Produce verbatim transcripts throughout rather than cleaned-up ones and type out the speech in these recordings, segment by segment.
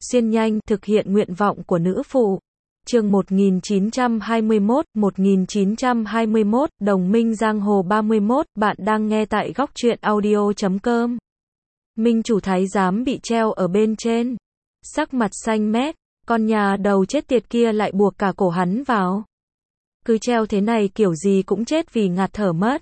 xuyên nhanh, thực hiện nguyện vọng của nữ phụ. Chương một nghìn chín trăm hai mươi mốt, một nghìn chín trăm hai mươi mốt, Đồng minh Giang Hồ ba mươi mốt, bạn đang nghe tại góc truyện audio chấm com. Minh chủ thái giám bị treo ở bên trên. Sắc mặt xanh mét, con nhà đầu chết tiệt kia lại buộc cả cổ hắn vào. Cứ treo thế này kiểu gì cũng chết vì ngạt thở mất.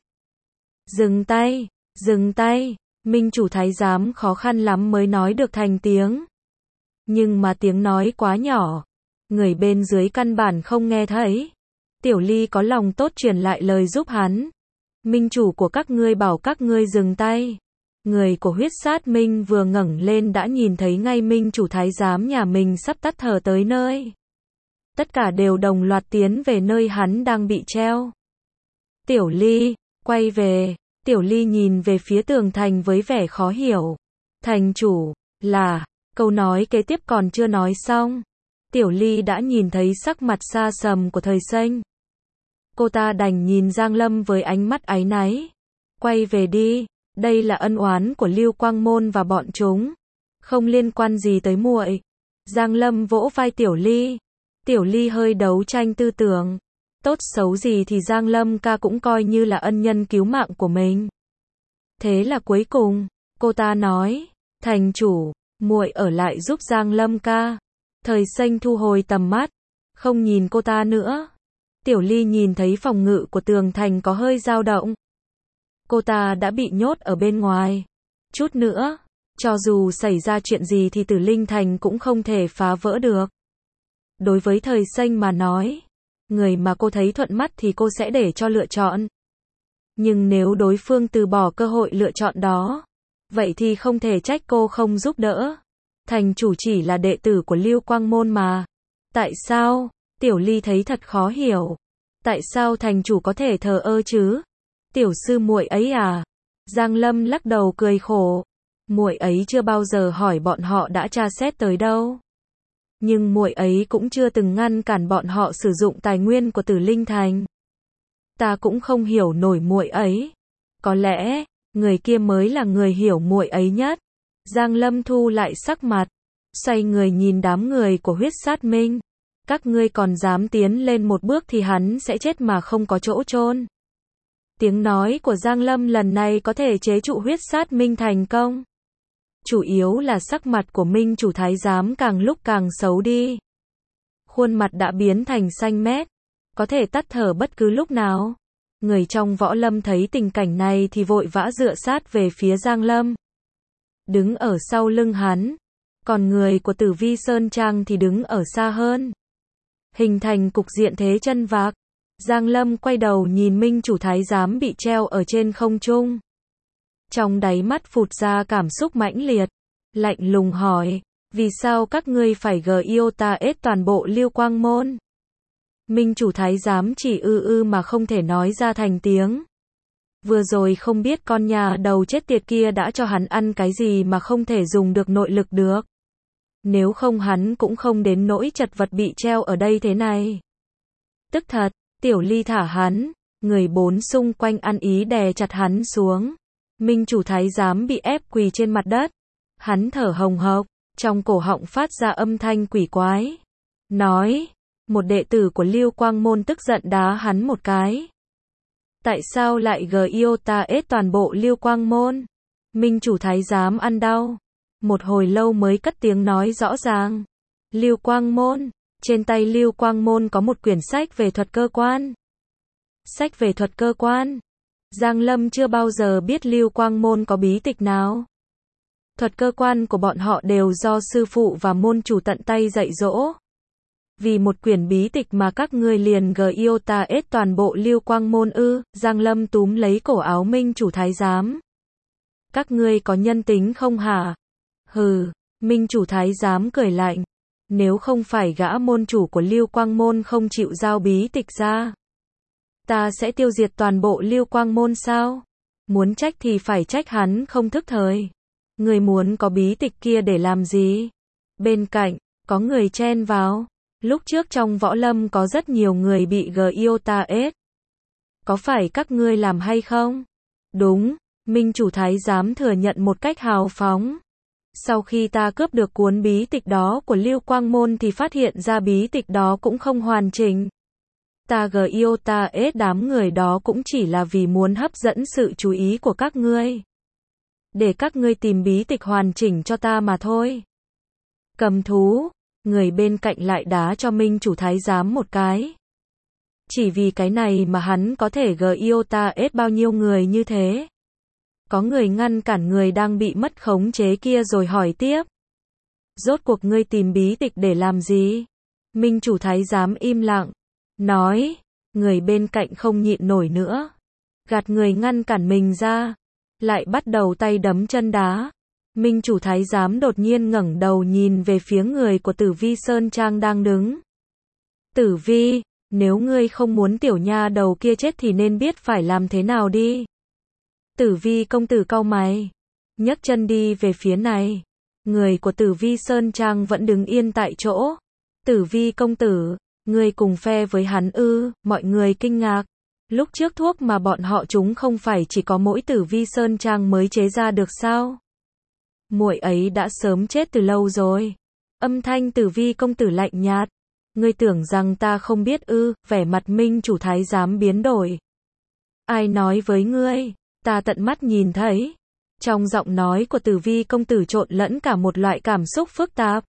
Dừng tay, dừng tay, Minh chủ thái giám khó khăn lắm mới nói được thành tiếng. Nhưng mà tiếng nói quá nhỏ, người bên dưới căn bản không nghe thấy. Tiểu Ly có lòng tốt truyền lại lời giúp hắn. Minh chủ của các ngươi bảo các ngươi dừng tay. Người của huyết sát minh vừa ngẩng lên đã nhìn thấy ngay minh chủ thái giám nhà mình sắp tắt thở tới nơi. Tất cả đều đồng loạt tiến về nơi hắn đang bị treo. Tiểu Ly, quay về. Tiểu Ly nhìn về phía tường thành với vẻ khó hiểu. Thành chủ, là, câu nói kế tiếp còn chưa nói xong. Tiểu Ly đã nhìn thấy sắc mặt xa sầm của Thời Xanh. Cô ta đành nhìn Giang Lâm với ánh mắt áy náy. Quay về đi, đây là ân oán của Lưu Quang Môn và bọn chúng. Không liên quan gì tới muội. Giang Lâm vỗ vai Tiểu Ly. Tiểu Ly hơi đấu tranh tư tưởng. Tốt xấu gì thì Giang Lâm ca cũng coi như là ân nhân cứu mạng của mình. Thế là cuối cùng, cô ta nói, thành chủ, muội ở lại giúp Giang Lâm ca. Thời Xanh thu hồi tầm mắt, không nhìn cô ta nữa. Tiểu Ly nhìn thấy phòng ngự của tường thành có hơi dao động. Cô ta đã bị nhốt ở bên ngoài. Chút nữa, cho dù xảy ra chuyện gì thì Tử Linh Thành cũng không thể phá vỡ được. Đối với Thời Xanh mà nói, người mà cô thấy thuận mắt thì cô sẽ để cho lựa chọn. Nhưng nếu đối phương từ bỏ cơ hội lựa chọn đó, vậy thì không thể trách cô không giúp đỡ. Thành chủ chỉ là đệ tử của Lưu Quang Môn mà. Tại sao? Tiểu Ly thấy thật khó hiểu. Tại sao thành chủ có thể thờ ơ chứ? Tiểu sư muội ấy à? Giang Lâm lắc đầu cười khổ. Muội ấy chưa bao giờ hỏi bọn họ đã tra xét tới đâu. Nhưng muội ấy cũng chưa từng ngăn cản bọn họ sử dụng tài nguyên của Tử Linh Thành. Ta cũng không hiểu nổi muội ấy. Có lẽ, người kia mới là người hiểu muội ấy nhất. Giang Lâm thu lại sắc mặt, xoay người nhìn đám người của huyết sát minh. Các ngươi còn dám tiến lên một bước thì hắn sẽ chết mà không có chỗ chôn. Tiếng nói của Giang Lâm lần này có thể chế trụ huyết sát minh thành công. Chủ yếu là sắc mặt của minh chủ thái giám càng lúc càng xấu đi. Khuôn mặt đã biến thành xanh mét, có thể tắt thở bất cứ lúc nào. Người trong võ lâm thấy tình cảnh này thì vội vã dựa sát về phía Giang Lâm. Đứng ở sau lưng hắn, còn người của Tử Vi Sơn Trang thì đứng ở xa hơn. Hình thành cục diện thế chân vạc. Giang Lâm quay đầu nhìn minh chủ thái giám bị treo ở trên không trung. Trong đáy mắt phụt ra cảm xúc mãnh liệt, lạnh lùng hỏi, vì sao các ngươi phải giết toàn bộ Lưu Quang Môn? Minh chủ thái giám chỉ ư ư mà không thể nói ra thành tiếng. Vừa rồi không biết con nhà đầu chết tiệt kia đã cho hắn ăn cái gì mà không thể dùng được nội lực được. Nếu không hắn cũng không đến nỗi chật vật bị treo ở đây thế này. Tức thật, Tiểu Ly thả hắn, người bốn xung quanh ăn ý đè chặt hắn xuống. Minh chủ thái giám bị ép quỳ trên mặt đất. Hắn thở hồng hộc, trong cổ họng phát ra âm thanh quỷ quái. Nói, một đệ tử của Lưu Quang Môn tức giận đá hắn một cái. Tại sao lại giết toàn bộ Lưu Quang Môn? Minh chủ thái giám ăn đau. Một hồi lâu mới cất tiếng nói rõ ràng. Lưu Quang Môn, trên tay Lưu Quang Môn có một quyển sách về thuật cơ quan. Sách về thuật cơ quan? Giang Lâm chưa bao giờ biết Lưu Quang Môn có bí tịch nào. Thuật cơ quan của bọn họ đều do sư phụ và môn chủ tận tay dạy dỗ. Vì một quyển bí tịch mà các ngươi liền giết toàn bộ Lưu Quang Môn ư? Giang Lâm túm lấy cổ áo minh chủ thái giám. Các ngươi có nhân tính không hả? Hừ, minh chủ thái giám cười lạnh. Nếu không phải gã môn chủ của Lưu Quang Môn không chịu giao bí tịch ra, ta sẽ tiêu diệt toàn bộ Lưu Quang Môn sao? Muốn trách thì phải trách hắn không thức thời. Người muốn có bí tịch kia để làm gì? Bên cạnh, có người chen vào. Lúc trước trong võ lâm có rất nhiều người bị giết. Có phải các ngươi làm hay không? Đúng, minh chủ thái giám thừa nhận một cách hào phóng. Sau khi ta cướp được cuốn bí tịch đó của Lưu Quang Môn thì phát hiện ra bí tịch đó cũng không hoàn chỉnh. Ta gờ yêu ta ết đám người đó cũng chỉ là vì muốn hấp dẫn sự chú ý của các ngươi. Để các ngươi tìm bí tịch hoàn chỉnh cho ta mà thôi. Cầm thú, người bên cạnh lại đá cho Minh chủ thái giám một cái. Chỉ vì cái này mà hắn có thể gờ yêu ta ết bao nhiêu người như thế. Có người ngăn cản người đang bị mất khống chế kia rồi hỏi tiếp. Rốt cuộc ngươi tìm bí tịch để làm gì? Minh chủ thái giám im lặng. Nói, người bên cạnh không nhịn nổi nữa. Gạt người ngăn cản mình ra. Lại bắt đầu tay đấm chân đá. Minh chủ thái giám đột nhiên ngẩng đầu nhìn về phía người của Tử Vi Sơn Trang đang đứng. Tử Vi, nếu ngươi không muốn tiểu nha đầu kia chết thì nên biết phải làm thế nào đi. Tử Vi công tử cau mày, nhấc chân đi về phía này. Người của Tử Vi Sơn Trang vẫn đứng yên tại chỗ. Tử Vi công tử, ngươi cùng phe với hắn ư? Mọi người kinh ngạc. Lúc trước thuốc mà bọn họ chúng không phải chỉ có mỗi Tử Vi Sơn Trang mới chế ra được sao? Muội ấy đã sớm chết từ lâu rồi. Âm thanh Tử Vi công tử lạnh nhạt. Ngươi tưởng rằng ta không biết ư? Vẻ mặt Minh chủ thái giám biến đổi. Ai nói với ngươi? Ta tận mắt nhìn thấy. Trong giọng nói của Tử Vi công tử trộn lẫn cả một loại cảm xúc phức tạp.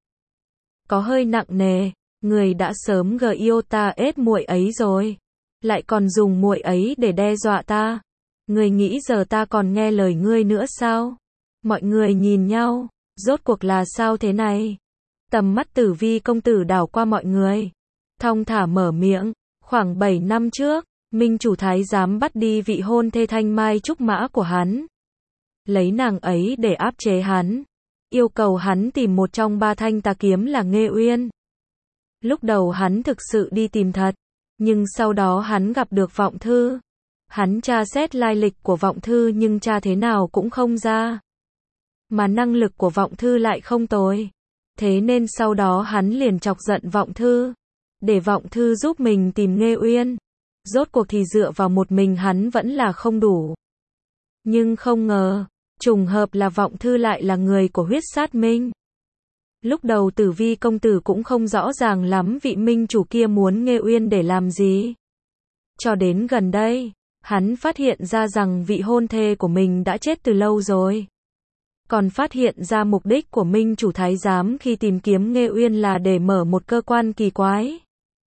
Có hơi nặng nề, người đã sớm gờ yêu ta ết muội ấy rồi, lại còn dùng muội ấy để đe dọa ta. Ngươi nghĩ giờ ta còn nghe lời ngươi nữa sao? Mọi người nhìn nhau, rốt cuộc là sao thế này? Tầm mắt Tử Vi công tử đảo qua mọi người, thong thả mở miệng, khoảng bảy năm trước, Minh chủ thái giám bắt đi vị hôn thê Thanh Mai Trúc Mã của hắn. Lấy nàng ấy để áp chế hắn. Yêu cầu hắn tìm một trong ba thanh tà kiếm là Nghê Uyên. Lúc đầu hắn thực sự đi tìm thật. Nhưng sau đó hắn gặp được Vọng Thư. Hắn tra xét lai lịch của Vọng Thư nhưng tra thế nào cũng không ra. Mà năng lực của Vọng Thư lại không tồi. Thế nên sau đó hắn liền chọc giận Vọng Thư. Để Vọng Thư giúp mình tìm Nghê Uyên. Rốt cuộc thì dựa vào một mình hắn vẫn là không đủ. Nhưng không ngờ, trùng hợp là Vọng Thư lại là người của Huyết Sát Minh. Lúc đầu Tử Vi công tử cũng không rõ ràng lắm vị minh chủ kia muốn Nghê Uyên để làm gì. Cho đến gần đây, hắn phát hiện ra rằng vị hôn thê của mình đã chết từ lâu rồi. Còn phát hiện ra mục đích của minh chủ thái giám khi tìm kiếm Nghê Uyên là để mở một cơ quan kỳ quái.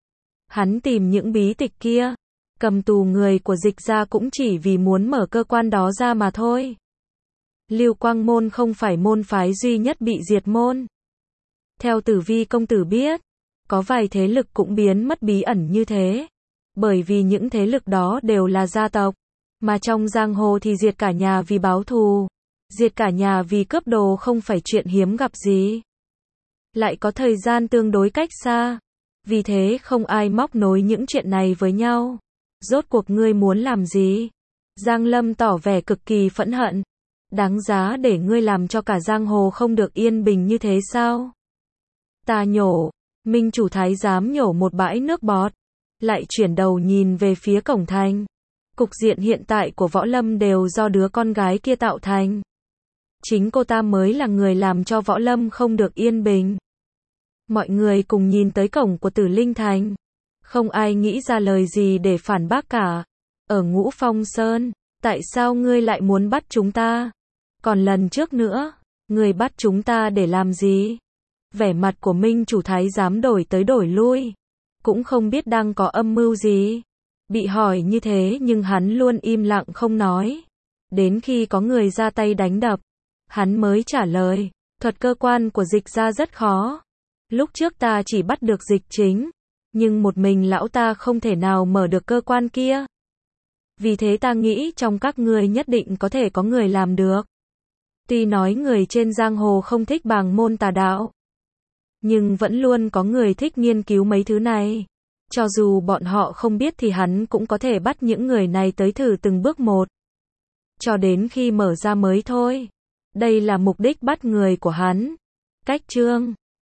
Hắn tìm những bí tịch kia, cầm tù người của Dịch gia cũng chỉ vì muốn mở cơ quan đó ra mà thôi. Lưu Quang Môn không phải môn phái duy nhất bị diệt môn. Theo Tử Vi công tử biết, có vài thế lực cũng biến mất bí ẩn như thế. Bởi vì những thế lực đó đều là gia tộc. Mà trong giang hồ thì diệt cả nhà vì báo thù. Diệt cả nhà vì cướp đồ không phải chuyện hiếm gặp gì. Lại có thời gian tương đối cách xa. Vì thế không ai móc nối những chuyện này với nhau. Rốt cuộc ngươi muốn làm gì? Giang Lâm tỏ vẻ cực kỳ phẫn hận. Đáng giá để ngươi làm cho cả giang hồ không được yên bình như thế sao? Ta nhổ. Minh chủ thái giám nhổ một bãi nước bọt. Lại chuyển đầu nhìn về phía cổng thành. Cục diện hiện tại của Võ Lâm đều do đứa con gái kia tạo thành. Chính cô ta mới là người làm cho Võ Lâm không được yên bình. Mọi người cùng nhìn tới cổng của Tử Linh Thành. Không ai nghĩ ra lời gì để phản bác cả. Ở Ngũ Phong Sơn, tại sao ngươi lại muốn bắt chúng ta? Còn lần trước nữa, ngươi bắt chúng ta để làm gì? Vẻ mặt của Minh chủ thái giám đổi tới đổi lui. Cũng không biết đang có âm mưu gì. Bị hỏi như thế nhưng hắn luôn im lặng không nói. Đến khi có người ra tay đánh đập, hắn mới trả lời. Thuật cơ quan của Dịch gia rất khó. Lúc trước ta chỉ bắt được Dịch Chính. Nhưng một mình lão ta không thể nào mở được cơ quan kia. Vì thế ta nghĩ trong các ngươi nhất định có thể có người làm được. Tuy nói người trên giang hồ không thích bàng môn tà đạo. Nhưng vẫn luôn có người thích nghiên cứu mấy thứ này. Cho dù bọn họ không biết thì hắn cũng có thể bắt những người này tới thử từng bước một. Cho đến khi mở ra mới thôi. Đây là mục đích bắt người của hắn. Cách chương